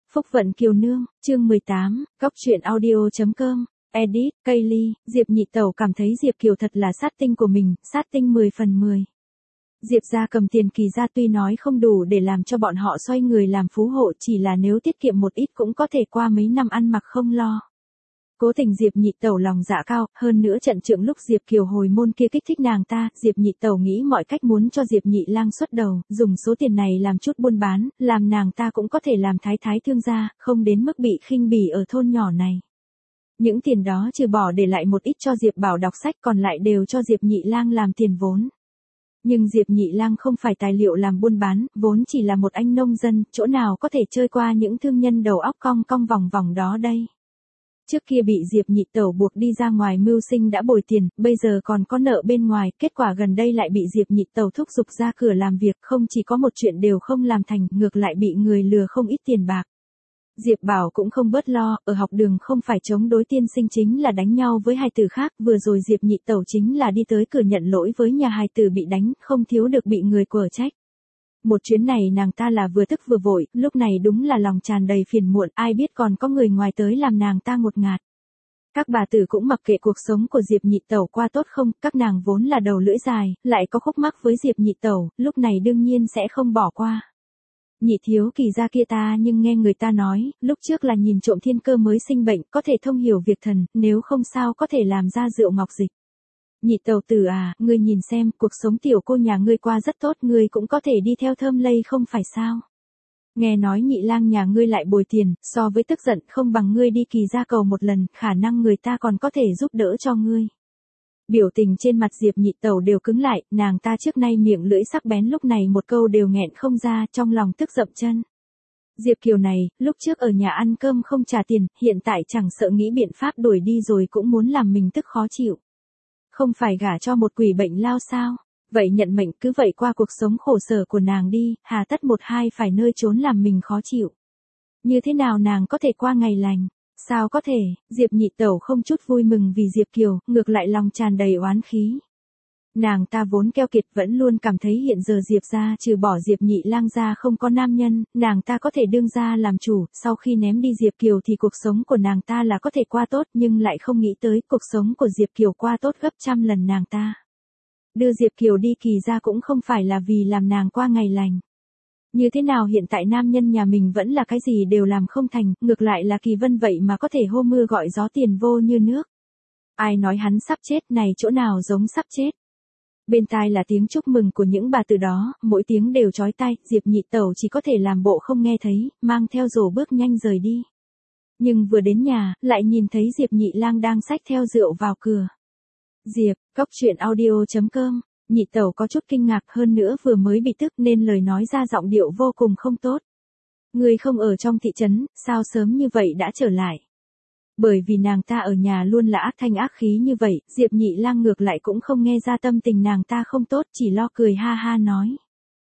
Phúc Vận Kiều Nương, chương 18, Góc truyện audio.com, edit, Kaylee, Diệp Nhị Tẩu cảm thấy Diệp Kiều thật là sát tinh của mình, sát tinh 10 phần 10. Diệp gia cầm tiền Kỳ gia tuy nói không đủ để làm cho bọn họ xoay người làm phú hộ, chỉ là nếu tiết kiệm một ít cũng có thể qua mấy năm ăn mặc không lo. Cố tình Diệp Nhị Tẩu lòng dạ cao, hơn nữa trận trượng lúc Diệp Kiều hồi môn kia kích thích nàng ta, Diệp Nhị Tẩu nghĩ mọi cách muốn cho Diệp Nhị Lang xuất đầu, dùng số tiền này làm chút buôn bán, làm nàng ta cũng có thể làm thái thương gia, không đến mức bị khinh bỉ ở thôn nhỏ này. Những tiền đó trừ bỏ để lại một ít cho Diệp Bảo đọc sách, còn lại đều cho Diệp Nhị Lang làm tiền vốn. Nhưng Diệp Nhị Lang không phải tài liệu làm buôn bán, vốn chỉ là một anh nông dân, chỗ nào có thể chơi qua những thương nhân đầu óc cong cong vòng vòng đó đây. Trước kia bị Diệp Nhị Tẩu buộc đi ra ngoài mưu sinh đã bồi tiền, bây giờ còn có nợ bên ngoài, kết quả gần đây lại bị Diệp Nhị Tẩu thúc giục ra cửa làm việc, không chỉ có một chuyện đều không làm thành, ngược lại bị người lừa không ít tiền bạc. Diệp Bảo cũng không bớt lo, ở học đường không phải chống đối tiên sinh chính là đánh nhau với hài tử khác, vừa rồi Diệp Nhị Tẩu chính là đi tới cửa nhận lỗi với nhà hài tử bị đánh, không thiếu được bị người quở trách. Một chuyến này nàng ta là vừa tức vừa vội, lúc này đúng là lòng tràn đầy phiền muộn, ai biết còn có người ngoài tới làm nàng ta ngột ngạt. Các bà tử cũng mặc kệ cuộc sống của Diệp Nhị Tẩu qua tốt không, các nàng vốn là đầu lưỡi dài, lại có khúc mắc với Diệp Nhị Tẩu, lúc này đương nhiên sẽ không bỏ qua. Nhị thiếu Kỳ gia kia ta nhưng nghe người ta nói, lúc trước là nhìn trộm thiên cơ mới sinh bệnh, có thể thông hiểu việc thần, nếu không sao có thể làm ra rượu ngọc dịch. Nhị Tẩu tử à, ngươi nhìn xem, cuộc sống tiểu cô nhà ngươi qua rất tốt, ngươi cũng có thể đi theo thơm lây không phải sao? Nghe nói Nhị Lang nhà ngươi lại bồi tiền, so với tức giận không bằng ngươi đi Kỳ gia cầu một lần, khả năng người ta còn có thể giúp đỡ cho ngươi. Biểu tình trên mặt Diệp Nhị Tẩu đều cứng lại, nàng ta trước nay miệng lưỡi sắc bén lúc này một câu đều nghẹn không ra, trong lòng tức dậm chân. Diệp Kiều này, lúc trước ở nhà ăn cơm không trả tiền, hiện tại chẳng sợ nghĩ biện pháp đuổi đi rồi cũng muốn làm mình tức khó chịu. Không phải gả cho một quỷ bệnh lao sao? Vậy nhận mệnh cứ vậy qua cuộc sống khổ sở của nàng đi, hà tất một hai phải nơi trốn làm mình khó chịu. Như thế nào nàng có thể qua ngày lành? Sao có thể? Diệp Nhị Tẩu không chút vui mừng vì Diệp Kiều, ngược lại lòng tràn đầy oán khí. Nàng ta vốn keo kiệt vẫn luôn cảm thấy hiện giờ Diệp gia trừ bỏ Diệp Nhị Lang ra không có nam nhân, nàng ta có thể đương ra làm chủ, sau khi ném đi Diệp Kiều thì cuộc sống của nàng ta là có thể qua tốt, nhưng lại không nghĩ tới cuộc sống của Diệp Kiều qua tốt gấp trăm lần nàng ta. Đưa Diệp Kiều đi Kỳ gia cũng không phải là vì làm nàng qua ngày lành. Như thế nào hiện tại nam nhân nhà mình vẫn là cái gì đều làm không thành, ngược lại là Kỳ Vân vậy mà có thể hô mưa gọi gió tiền vô như nước. Ai nói hắn sắp chết này chỗ nào giống sắp chết. Bên tai là tiếng chúc mừng của những bà từ đó, mỗi tiếng đều chói tai, Diệp Nhị Tẩu chỉ có thể làm bộ không nghe thấy, mang theo rổ bước nhanh rời đi. Nhưng vừa đến nhà, lại nhìn thấy Diệp Nhị Lang đang xách theo rượu vào cửa. Diệp, Góc truyện audio.com, Nhị Tẩu có chút kinh ngạc, hơn nữa vừa mới bị tức nên lời nói ra giọng điệu vô cùng không tốt. Ngươi không ở trong thị trấn, sao sớm như vậy đã trở lại? Bởi vì nàng ta ở nhà luôn là ác thanh ác khí như vậy, Diệp Nhị Lang ngược lại cũng không nghe ra tâm tình nàng ta không tốt, chỉ lo cười ha ha nói.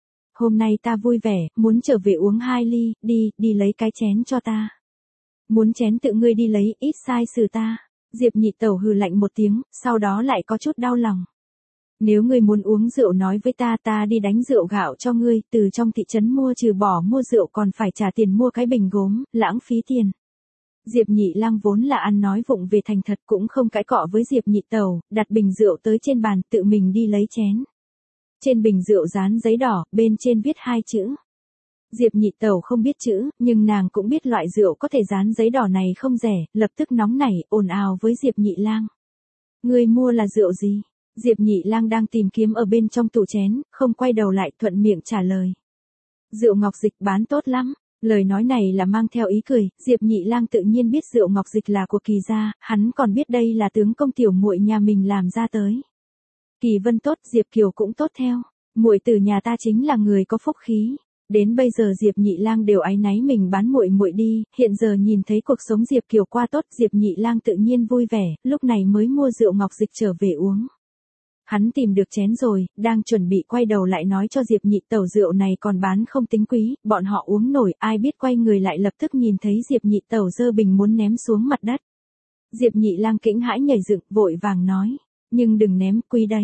Hôm nay ta vui vẻ, muốn trở về uống 2 ly, đi lấy cái chén cho ta. Muốn chén tự ngươi đi lấy, ít sai xử ta. Diệp Nhị Tẩu hừ lạnh một tiếng, sau đó lại có chút đau lòng. Nếu ngươi muốn uống rượu nói với ta đi đánh rượu gạo cho ngươi, từ trong thị trấn mua trừ bỏ mua rượu còn phải trả tiền mua cái bình gốm, lãng phí tiền. Diệp Nhị Lang vốn là ăn nói vụng về thành thật cũng không cãi cọ với Diệp Nhị Tẩu, đặt bình rượu tới trên bàn tự mình đi lấy chén. Trên bình rượu dán giấy đỏ, bên trên viết 2 chữ. Diệp Nhị Tẩu không biết chữ, nhưng nàng cũng biết loại rượu có thể dán giấy đỏ này không rẻ, lập tức nóng nảy, ồn ào với Diệp Nhị Lang. Ngươi mua là rượu gì? Diệp Nhị Lang đang tìm kiếm ở bên trong tủ chén, không quay đầu lại thuận miệng trả lời. Rượu ngọc dịch bán tốt lắm. Lời nói này là mang theo ý cười, Diệp Nhị Lang tự nhiên biết rượu ngọc dịch là của Kỳ gia, hắn còn biết đây là tướng công tiểu muội nhà mình làm ra tới. Kỳ Vân tốt, Diệp Kiều cũng tốt theo, muội từ nhà ta chính là người có phúc khí. Đến bây giờ Diệp Nhị Lang đều áy náy mình bán muội muội đi, hiện giờ nhìn thấy cuộc sống Diệp Kiều qua tốt, Diệp Nhị Lang tự nhiên vui vẻ, lúc này mới mua rượu ngọc dịch trở về uống. Hắn tìm được chén rồi, đang chuẩn bị quay đầu lại nói cho Diệp Nhị Tẩu rượu này còn bán không tính quý, bọn họ uống nổi, ai biết quay người lại lập tức nhìn thấy Diệp Nhị Tẩu giơ bình muốn ném xuống mặt đất. Diệp Nhị Lang kinh hãi nhảy dựng, vội vàng nói, nhưng đừng ném, quý đấy.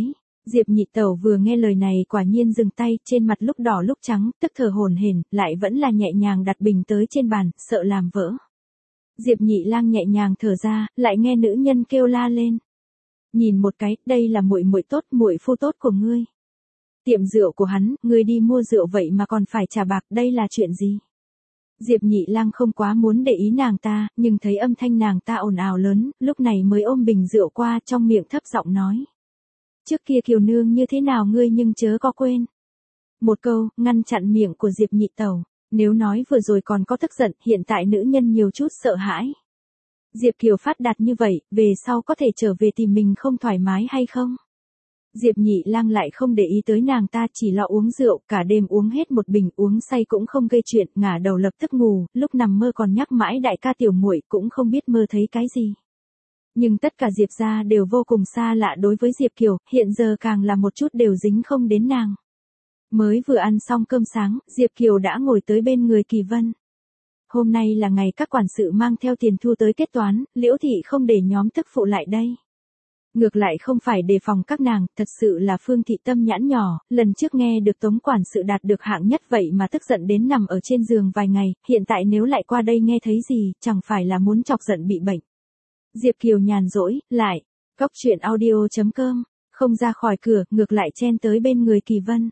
Diệp nhị tẩu vừa nghe lời này quả nhiên dừng tay, trên mặt lúc đỏ lúc trắng, tức thở hổn hển, lại vẫn là nhẹ nhàng đặt bình tới trên bàn, sợ làm vỡ. Diệp nhị lang nhẹ nhàng thở ra, lại nghe nữ nhân kêu la lên. Nhìn một cái, đây là muội muội tốt, muội phu tốt của ngươi. Tiệm rượu của hắn, ngươi đi mua rượu vậy mà còn phải trả bạc, đây là chuyện gì? Diệp nhị lang không quá muốn để ý nàng ta, nhưng thấy âm thanh nàng ta ồn ào lớn, lúc này mới ôm bình rượu qua, trong miệng thấp giọng nói. Trước kia Kiều nương như thế nào ngươi nhưng chớ có quên. Một câu, ngăn chặn miệng của Diệp nhị tẩu, nếu nói vừa rồi còn có tức giận, hiện tại nữ nhân nhiều chút sợ hãi. Diệp Kiều phát đạt như vậy, về sau có thể trở về tìm mình không thoải mái hay không? Diệp nhị lang lại không để ý tới nàng ta, chỉ lo uống rượu, cả đêm uống hết một bình, uống say cũng không gây chuyện, ngả đầu lập tức ngủ, lúc nằm mơ còn nhắc mãi đại ca tiểu muội, cũng không biết mơ thấy cái gì. Nhưng tất cả Diệp gia đều vô cùng xa lạ đối với Diệp Kiều, hiện giờ càng là một chút đều dính không đến nàng. Mới vừa ăn xong cơm sáng, Diệp Kiều đã ngồi tới bên người Kỳ Vân. Hôm nay là ngày các quản sự mang theo tiền thu tới kết toán, Liễu thị không để nhóm tức phụ lại đây. Ngược lại không phải đề phòng các nàng, thật sự là Phương thị tâm nhãn nhỏ, lần trước nghe được Tống quản sự đạt được hạng nhất vậy mà tức giận đến nằm ở trên giường vài ngày, hiện tại nếu lại qua đây nghe thấy gì, chẳng phải là muốn chọc giận bị bệnh. Diệp Kiều nhàn rỗi, lại, cóc truyện audio.com, không ra khỏi cửa, ngược lại chen tới bên người Kỳ Vân.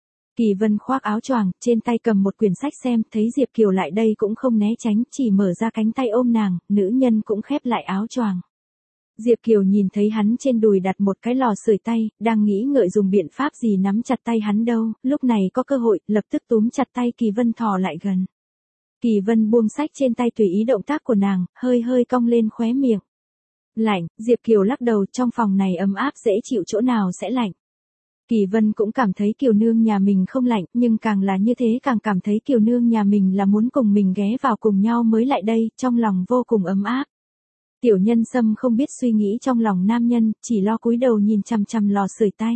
Kỳ Vân khoác áo choàng, trên tay cầm một quyển sách xem, thấy Diệp Kiều lại đây cũng không né tránh, chỉ mở ra cánh tay ôm nàng, nữ nhân cũng khép lại áo choàng. Diệp Kiều nhìn thấy hắn trên đùi đặt một cái lò sưởi tay, đang nghĩ ngợi dùng biện pháp gì nắm chặt tay hắn đâu, lúc này có cơ hội, lập tức túm chặt tay Kỳ Vân thò lại gần. Kỳ Vân buông sách trên tay tùy ý động tác của nàng, hơi hơi cong lên khóe miệng. Lạnh, Diệp Kiều lắc đầu, trong phòng này ấm áp dễ chịu chỗ nào sẽ lạnh. Kỳ Vân cũng cảm thấy Kiều nương nhà mình không lạnh, nhưng càng là như thế càng cảm thấy Kiều nương nhà mình là muốn cùng mình ghé vào cùng nhau mới lại đây, trong lòng vô cùng ấm áp. Tiểu Nhân Sâm không biết suy nghĩ trong lòng nam nhân, chỉ lo cúi đầu nhìn chằm chằm lò sưởi tay.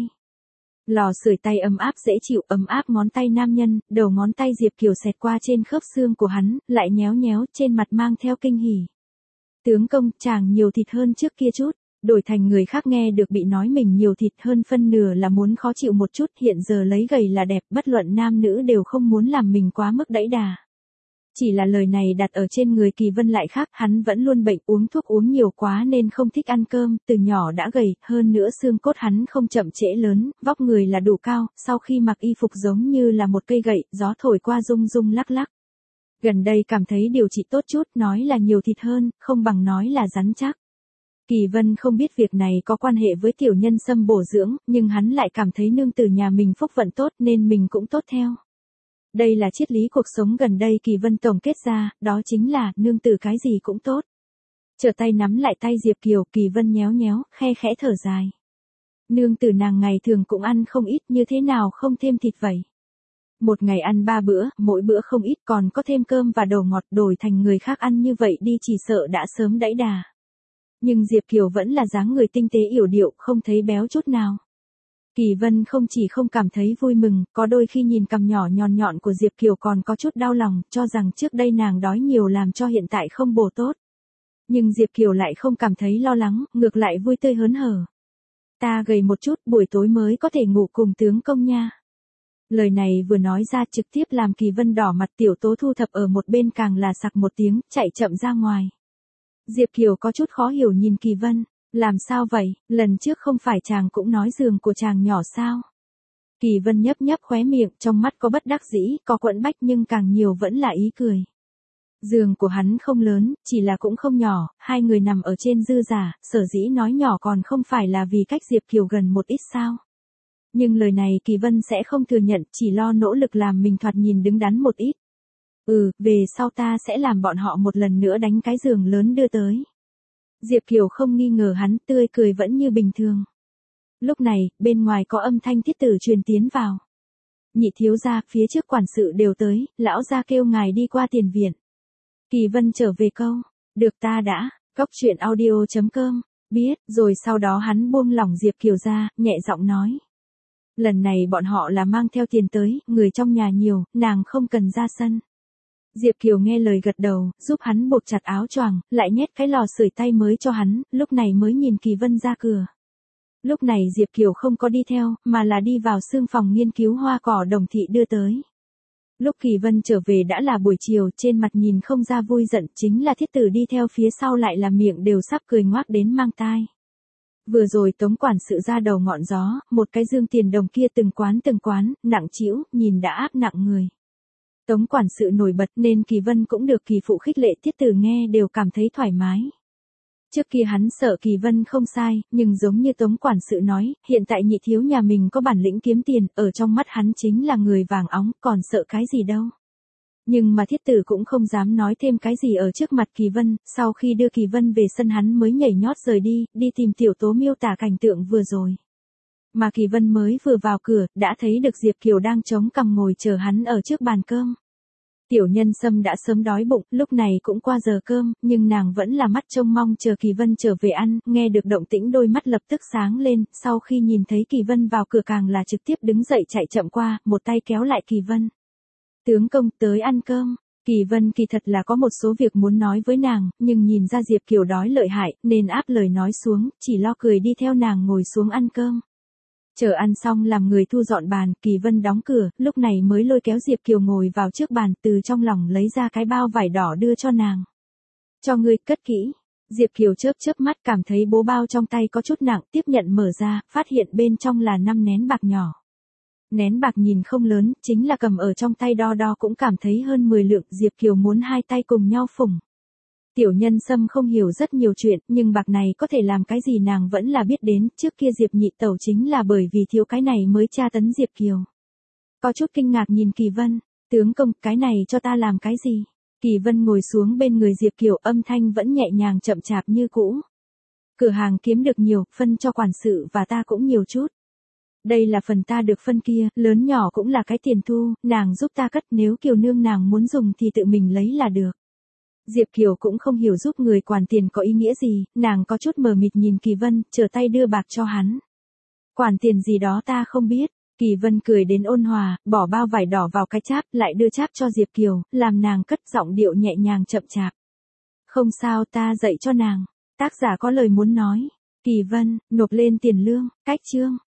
Lò sưởi tay ấm áp dễ chịu, ấm áp ngón tay nam nhân, đầu ngón tay Diệp Kiều xẹt qua trên khớp xương của hắn, lại nhéo nhéo, trên mặt mang theo kinh hỉ. Tướng công, chàng nhiều thịt hơn trước kia chút, đổi thành người khác nghe được bị nói mình nhiều thịt hơn phân nửa là muốn khó chịu một chút, hiện giờ lấy gầy là đẹp, bất luận nam nữ đều không muốn làm mình quá mức đẫy đà. Chỉ là lời này đặt ở trên người Kỳ Vân lại khác, hắn vẫn luôn bệnh, uống thuốc uống nhiều quá nên không thích ăn cơm, từ nhỏ đã gầy, hơn nữa xương cốt hắn không chậm trễ lớn, vóc người là đủ cao, sau khi mặc y phục giống như là một cây gậy, gió thổi qua rung rung lắc lắc. Gần đây cảm thấy điều trị tốt chút, nói là nhiều thịt hơn, không bằng nói là rắn chắc. Kỳ Vân không biết việc này có quan hệ với Tiểu Nhân Sâm bổ dưỡng, nhưng hắn lại cảm thấy nương tử nhà mình phúc vận tốt nên mình cũng tốt theo. Đây là triết lý cuộc sống gần đây Kỳ Vân tổng kết ra, đó chính là, nương tử cái gì cũng tốt. Trở tay nắm lại tay Diệp Kiều, Kỳ Vân nhéo nhéo, khe khẽ thở dài. Nương tử nàng ngày thường cũng ăn không ít, như thế nào không thêm thịt vậy? Một ngày ăn 3 bữa, mỗi bữa không ít, còn có thêm cơm và đồ ngọt, đổi thành người khác ăn như vậy đi chỉ sợ đã sớm đẫy đà. Nhưng Diệp Kiều vẫn là dáng người tinh tế yểu điệu, không thấy béo chút nào. Kỳ Vân không chỉ không cảm thấy vui mừng, có đôi khi nhìn cằm nhỏ nhọn nhọn của Diệp Kiều còn có chút đau lòng, cho rằng trước đây nàng đói nhiều làm cho hiện tại không bổ tốt. Nhưng Diệp Kiều lại không cảm thấy lo lắng, ngược lại vui tươi hớn hở. Ta gầy một chút, buổi tối mới có thể ngủ cùng tướng công nha. Lời này vừa nói ra trực tiếp làm Kỳ Vân đỏ mặt, Tiểu Tố thu thập ở một bên càng là sặc một tiếng, chạy chậm ra ngoài. Diệp Kiều có chút khó hiểu nhìn Kỳ Vân, làm sao vậy, lần trước không phải chàng cũng nói giường của chàng nhỏ sao? Kỳ Vân nhấp nhấp khóe miệng, trong mắt có bất đắc dĩ, có quẫn bách nhưng càng nhiều vẫn là ý cười. Giường của hắn không lớn, chỉ là cũng không nhỏ, hai người nằm ở trên dư giả, sở dĩ nói nhỏ còn không phải là vì cách Diệp Kiều gần một ít sao? Nhưng lời này Kỳ Vân sẽ không thừa nhận, chỉ lo nỗ lực làm mình thoạt nhìn đứng đắn một ít. Về sau ta sẽ làm bọn họ một lần nữa đánh cái giường lớn đưa tới. Diệp Kiều không nghi ngờ hắn, tươi cười vẫn như bình thường. Lúc này, bên ngoài có âm thanh thiết tử truyền tiến vào. Nhị thiếu gia, phía trước quản sự đều tới, lão gia kêu ngài đi qua tiền viện. Kỳ Vân trở về câu, được ta đã, cóc truyện audio.com, biết, rồi sau đó hắn buông lỏng Diệp Kiều ra, nhẹ giọng nói. Lần này bọn họ là mang theo tiền tới, người trong nhà nhiều, nàng không cần ra sân. Diệp Kiều nghe lời gật đầu, giúp hắn buộc chặt áo choàng, lại nhét cái lò sưởi tay mới cho hắn, lúc này mới nhìn Kỳ Vân ra cửa. Lúc này Diệp Kiều không có đi theo, mà là đi vào xương phòng nghiên cứu hoa cỏ Đồng Thị đưa tới. Lúc Kỳ Vân trở về đã là buổi chiều, trên mặt nhìn không ra vui giận, chính là Thiết Tử đi theo phía sau lại là miệng đều sắp cười ngoác đến mang tai. Vừa rồi Tống quản sự ra đầu ngọn gió, một cái dương tiền đồng kia từng quán, nặng trĩu, nhìn đã áp nặng người. Tống quản sự nổi bật nên Kỳ Vân cũng được Kỳ phụ khích lệ, Thiết Tử nghe đều cảm thấy thoải mái. Trước kia hắn sợ Kỳ Vân không sai, nhưng giống như Tống quản sự nói, hiện tại nhị thiếu nhà mình có bản lĩnh kiếm tiền, ở trong mắt hắn chính là người vàng óng, còn sợ cái gì đâu. Nhưng mà Thiết Tử cũng không dám nói thêm cái gì ở trước mặt Kỳ Vân, sau khi đưa Kỳ Vân về sân hắn mới nhảy nhót rời đi tìm Tiểu Tố miêu tả cảnh tượng vừa rồi. Mà Kỳ Vân mới vừa vào cửa, đã thấy được Diệp Kiều đang chống cằm ngồi chờ hắn ở trước bàn cơm. Tiểu Nhân Sâm đã sớm đói bụng, lúc này cũng qua giờ cơm, nhưng nàng vẫn là mắt trông mong chờ Kỳ Vân trở về ăn, nghe được động tĩnh đôi mắt lập tức sáng lên, sau khi nhìn thấy Kỳ Vân vào cửa càng là trực tiếp đứng dậy chạy chậm qua, một tay kéo lại Kỳ Vân. Tướng công tới ăn cơm. Kỳ Vân kỳ thật là có một số việc muốn nói với nàng, nhưng nhìn ra Diệp Kiều đói lợi hại, nên áp lời nói xuống, chỉ lo cười đi theo nàng ngồi xuống ăn cơm. Chờ ăn xong làm người thu dọn bàn, Kỳ Vân đóng cửa, lúc này mới lôi kéo Diệp Kiều ngồi vào trước bàn, từ trong lòng lấy ra cái bao vải đỏ đưa cho nàng. Cho ngươi, cất kỹ. Diệp Kiều chớp mắt cảm thấy bố bao trong tay có chút nặng, tiếp nhận mở ra, phát hiện bên trong là 5 nén bạc nhỏ. Nén bạc nhìn không lớn, chính là cầm ở trong tay đo cũng cảm thấy hơn 10 lượng, Diệp Kiều muốn hai tay cùng nhau phủng. Tiểu Nhân Sâm không hiểu rất nhiều chuyện, nhưng bạc này có thể làm cái gì nàng vẫn là biết đến, trước kia Diệp nhị tẩu chính là bởi vì thiếu cái này mới tra tấn Diệp Kiều. Có chút kinh ngạc nhìn Kỳ Vân, tướng công, cái này cho ta làm cái gì? Kỳ Vân ngồi xuống bên người Diệp Kiều, âm thanh vẫn nhẹ nhàng chậm chạp như cũ. Cửa hàng kiếm được nhiều, phân cho quản sự và ta cũng nhiều chút. Đây là phần ta được phân kia, lớn nhỏ cũng là cái tiền thu, nàng giúp ta cất, nếu Kiều nương nàng muốn dùng thì tự mình lấy là được. Diệp Kiều cũng không hiểu giúp người quản tiền có ý nghĩa gì, nàng có chút mờ mịt nhìn Kỳ Vân, trở tay đưa bạc cho hắn. Quản tiền gì đó ta không biết. Kỳ Vân cười đến ôn hòa, bỏ bao vải đỏ vào cái cháp, lại đưa cháp cho Diệp Kiều, làm nàng cất giọng điệu nhẹ nhàng chậm chạp. Không sao, ta dạy cho nàng. Tác giả có lời muốn nói. Kỳ Vân, nộp lên tiền lương, cách chương.